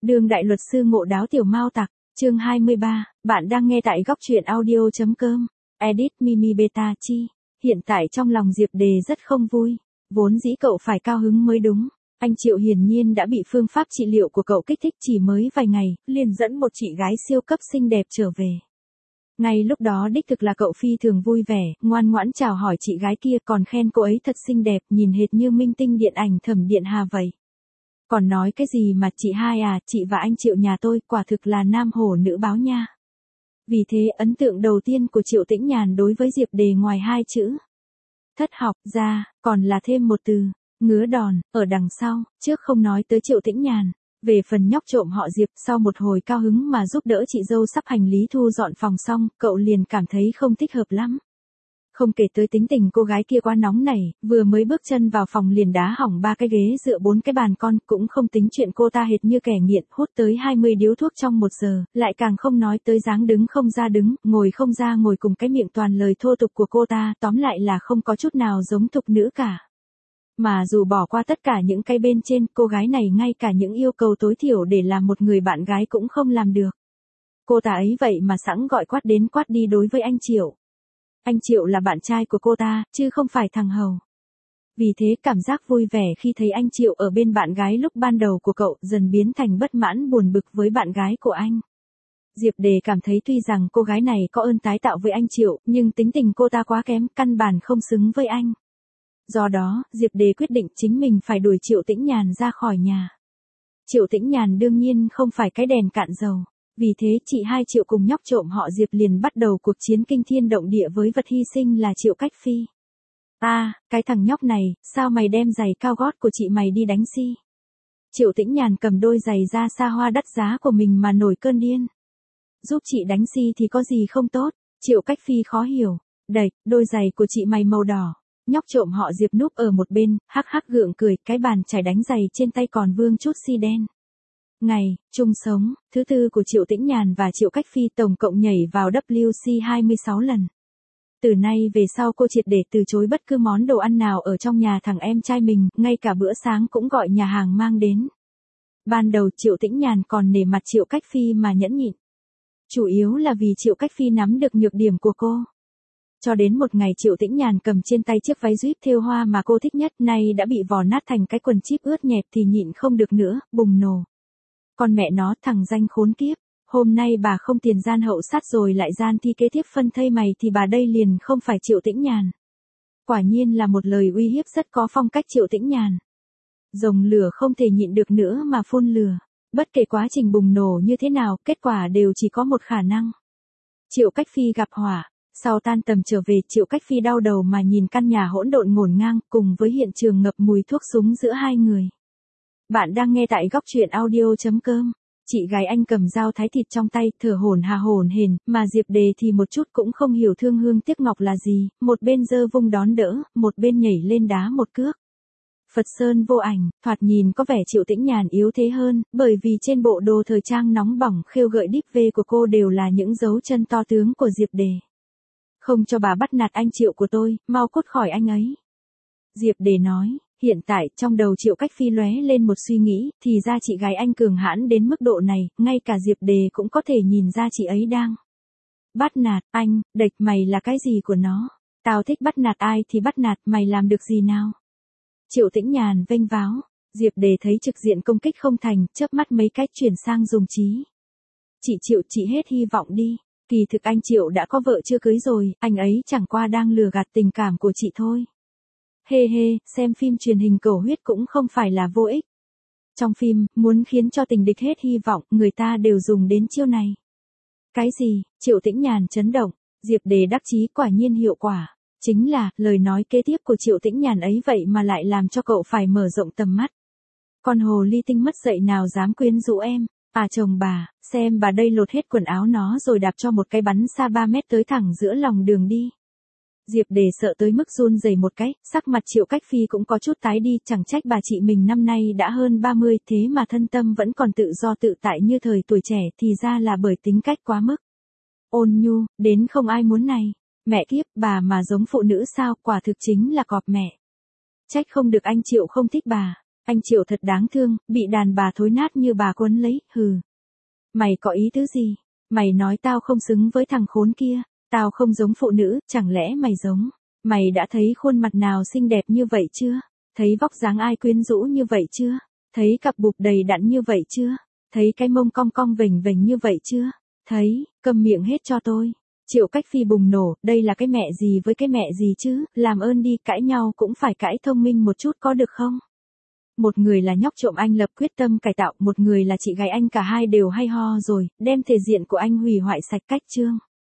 Đường đại luật sư Ngộ Đáo Tiểu Mao Tặc, chương 23, bạn đang nghe tại góc truyện audio.com. Edit Mimi Beta Chi. Hiện tại trong lòng Diệp Đề rất không vui. Vốn dĩ cậu phải cao hứng mới đúng. Anh Triệu hiển nhiên đã bị phương pháp trị liệu của cậu kích thích chỉ mới vài ngày, liền dẫn một chị gái siêu cấp xinh đẹp trở về. Ngay lúc đó đích thực là cậu phi thường vui vẻ, ngoan ngoãn chào hỏi chị gái kia còn khen cô ấy thật xinh đẹp, nhìn hệt như minh tinh điện ảnh Thẩm Điện Hà vậy. Còn nói cái gì mà chị hai à, chị và anh Triệu nhà tôi quả thực là nam hổ nữ báo nha. Vì thế ấn tượng đầu tiên của Triệu Tĩnh Nhàn đối với Diệp Đề ngoài hai chữ thất học ra, còn là thêm một từ, ngứa đòn, ở đằng sau, trước không nói tới Triệu Tĩnh Nhàn. Về phần nhóc trộm họ Diệp, sau một hồi cao hứng mà giúp đỡ chị dâu sắp hành lý thu dọn phòng xong, cậu liền cảm thấy không thích hợp lắm. Không kể tới tính tình cô gái kia quá nóng nảy, vừa mới bước chân vào phòng liền đá hỏng 3 cái ghế dựa 4 cái bàn con, cũng không tính chuyện cô ta hệt như kẻ nghiện, hút tới 20 điếu thuốc trong 1 giờ, lại càng không nói tới dáng đứng không ra đứng, ngồi không ra ngồi cùng cái miệng toàn lời thô tục của cô ta, tóm lại là không có chút nào giống thục nữ cả. Mà dù bỏ qua tất cả những cái bên trên, cô gái này ngay cả những yêu cầu tối thiểu để làm một người bạn gái cũng không làm được. Cô ta ấy vậy mà sẵn gọi quát đến quát đi đối với anh Triệu. Anh Triệu là bạn trai của cô ta, chứ không phải thằng hầu. Vì thế cảm giác vui vẻ khi thấy anh Triệu ở bên bạn gái lúc ban đầu của cậu dần biến thành bất mãn buồn bực với bạn gái của anh. Diệp Đề cảm thấy tuy rằng cô gái này có ơn tái tạo với anh Triệu, nhưng tính tình cô ta quá kém, căn bản không xứng với anh. Do đó, Diệp Đề quyết định chính mình phải đuổi Triệu Tĩnh Nhàn ra khỏi nhà. Triệu Tĩnh Nhàn đương nhiên không phải cái đèn cạn dầu. Vì thế chị hai Triệu cùng nhóc trộm họ Diệp liền bắt đầu cuộc chiến kinh thiên động địa với vật hy sinh là Triệu Cách Phi. Cái thằng nhóc này, sao mày đem giày cao gót của chị mày đi đánh si? Triệu Tĩnh Nhàn cầm đôi giày da sa hoa đắt giá của mình mà nổi cơn điên. Giúp chị đánh si thì có gì không tốt? Triệu Cách Phi khó hiểu. Đẩy, đôi giày của chị mày màu đỏ. Nhóc trộm họ Diệp núp ở một bên, hắc hắc gượng cười, cái bàn chải đánh giày trên tay còn vương chút si đen. Ngày, chung sống, thứ tư của Triệu Tĩnh Nhàn và Triệu Cách Phi tổng cộng nhảy vào WC 26 lần. Từ nay về sau cô triệt để từ chối bất cứ món đồ ăn nào ở trong nhà thằng em trai mình, ngay cả bữa sáng cũng gọi nhà hàng mang đến. Ban đầu Triệu Tĩnh Nhàn còn nể mặt Triệu Cách Phi mà nhẫn nhịn. Chủ yếu là vì Triệu Cách Phi nắm được nhược điểm của cô. Cho đến một ngày Triệu Tĩnh Nhàn cầm trên tay chiếc váy zip thêu hoa mà cô thích nhất, nay đã bị vò nát thành cái quần chíp ướt nhẹp thì nhịn không được nữa, bùng nổ. Con mẹ nó, thằng danh khốn kiếp, hôm nay bà không tiền gian hậu sát rồi lại gian thi kế tiếp phân thây mày thì bà đây liền không phải Triệu Tĩnh Nhàn. Quả nhiên là một lời uy hiếp rất có phong cách Triệu Tĩnh Nhàn. Rồng lửa không thể nhịn được nữa mà phun lửa. Bất kể quá trình bùng nổ như thế nào, kết quả đều chỉ có một khả năng. Triệu Cách Phi gặp hỏa. Sau tan tầm trở về, Triệu Cách Phi đau đầu mà nhìn căn nhà hỗn độn ngổn ngang cùng với hiện trường ngập mùi thuốc súng giữa hai người. Bạn đang nghe tại góc truyện audio.com. Chị gái anh cầm dao thái thịt trong tay, thở hổn hển, mà Diệp Đề thì một chút cũng không hiểu thương hương tiếc ngọc là gì, một bên giơ vung đón đỡ, một bên nhảy lên đá một cước. Phật Sơn vô ảnh, thoạt nhìn có vẻ Triệu Tĩnh Nhàn yếu thế hơn, bởi vì trên bộ đồ thời trang nóng bỏng khêu gợi đíp vê của cô đều là những dấu chân to tướng của Diệp Đề. Không cho bà bắt nạt anh Triệu của tôi, mau cút khỏi anh ấy. Diệp Đề nói. Hiện tại, trong đầu Triệu Cách Phi lóe lên một suy nghĩ, thì ra chị gái anh cường hãn đến mức độ này, ngay cả Diệp Đề cũng có thể nhìn ra chị ấy đang bắt nạt anh, đệch mày là cái gì của nó? Tao thích bắt nạt ai thì bắt nạt, mày làm được gì nào? Triệu Tĩnh Nhàn vênh váo, Diệp Đề thấy trực diện công kích không thành, chớp mắt mấy cách chuyển sang dùng trí. Chị Triệu, chị hết hy vọng đi. Kỳ thực anh Triệu đã có vợ chưa cưới rồi, anh ấy chẳng qua đang lừa gạt tình cảm của chị thôi. Hê hê, xem phim truyền hình cầu huyết cũng không phải là vô ích. Trong phim, muốn khiến cho tình địch hết hy vọng, người ta đều dùng đến chiêu này. Cái gì? Triệu Tĩnh Nhàn chấn động, Diệp Đề đắc chí, quả nhiên hiệu quả. Chính là, lời nói kế tiếp của Triệu Tĩnh Nhàn ấy vậy mà lại làm cho cậu phải mở rộng tầm mắt. Con hồ ly tinh mất dạy nào dám quyến rũ em. Chồng bà, xem bà đây lột hết quần áo nó rồi đạp cho một cái bắn xa 3 mét tới thẳng giữa lòng đường đi. Diệp Đề sợ tới mức run rẩy một cái, sắc mặt Triệu Cách Phi cũng có chút tái đi, chẳng trách bà chị mình năm nay đã hơn 30, thế mà thân tâm vẫn còn tự do tự tại như thời tuổi trẻ, thì ra là bởi tính cách quá mức ôn nhu, đến không ai muốn này. Mẹ kiếp, bà mà giống phụ nữ sao, quả thực chính là cọp mẹ. Trách không được anh Triệu không thích bà. Anh Triệu thật đáng thương, bị đàn bà thối nát như bà quấn lấy, hừ. Mày có ý tứ gì? Mày nói tao không xứng với thằng khốn kia, tao không giống phụ nữ, chẳng lẽ mày giống? Mày đã thấy khuôn mặt nào xinh đẹp như vậy chưa? Thấy vóc dáng ai quyến rũ như vậy chưa? Thấy cặp bụp đầy đặn như vậy chưa? Thấy cái mông cong cong vểnh vểnh như vậy chưa? Thấy, câm miệng hết cho tôi. Triệu Cách Phi bùng nổ, đây là cái mẹ gì với cái mẹ gì chứ, làm ơn đi, cãi nhau cũng phải cãi thông minh một chút có được không? Một người là nhóc trộm anh Lập quyết tâm cải tạo, một người là chị gái anh, cả hai đều hay ho rồi, đem thể diện của anh hủy hoại sạch cách chương.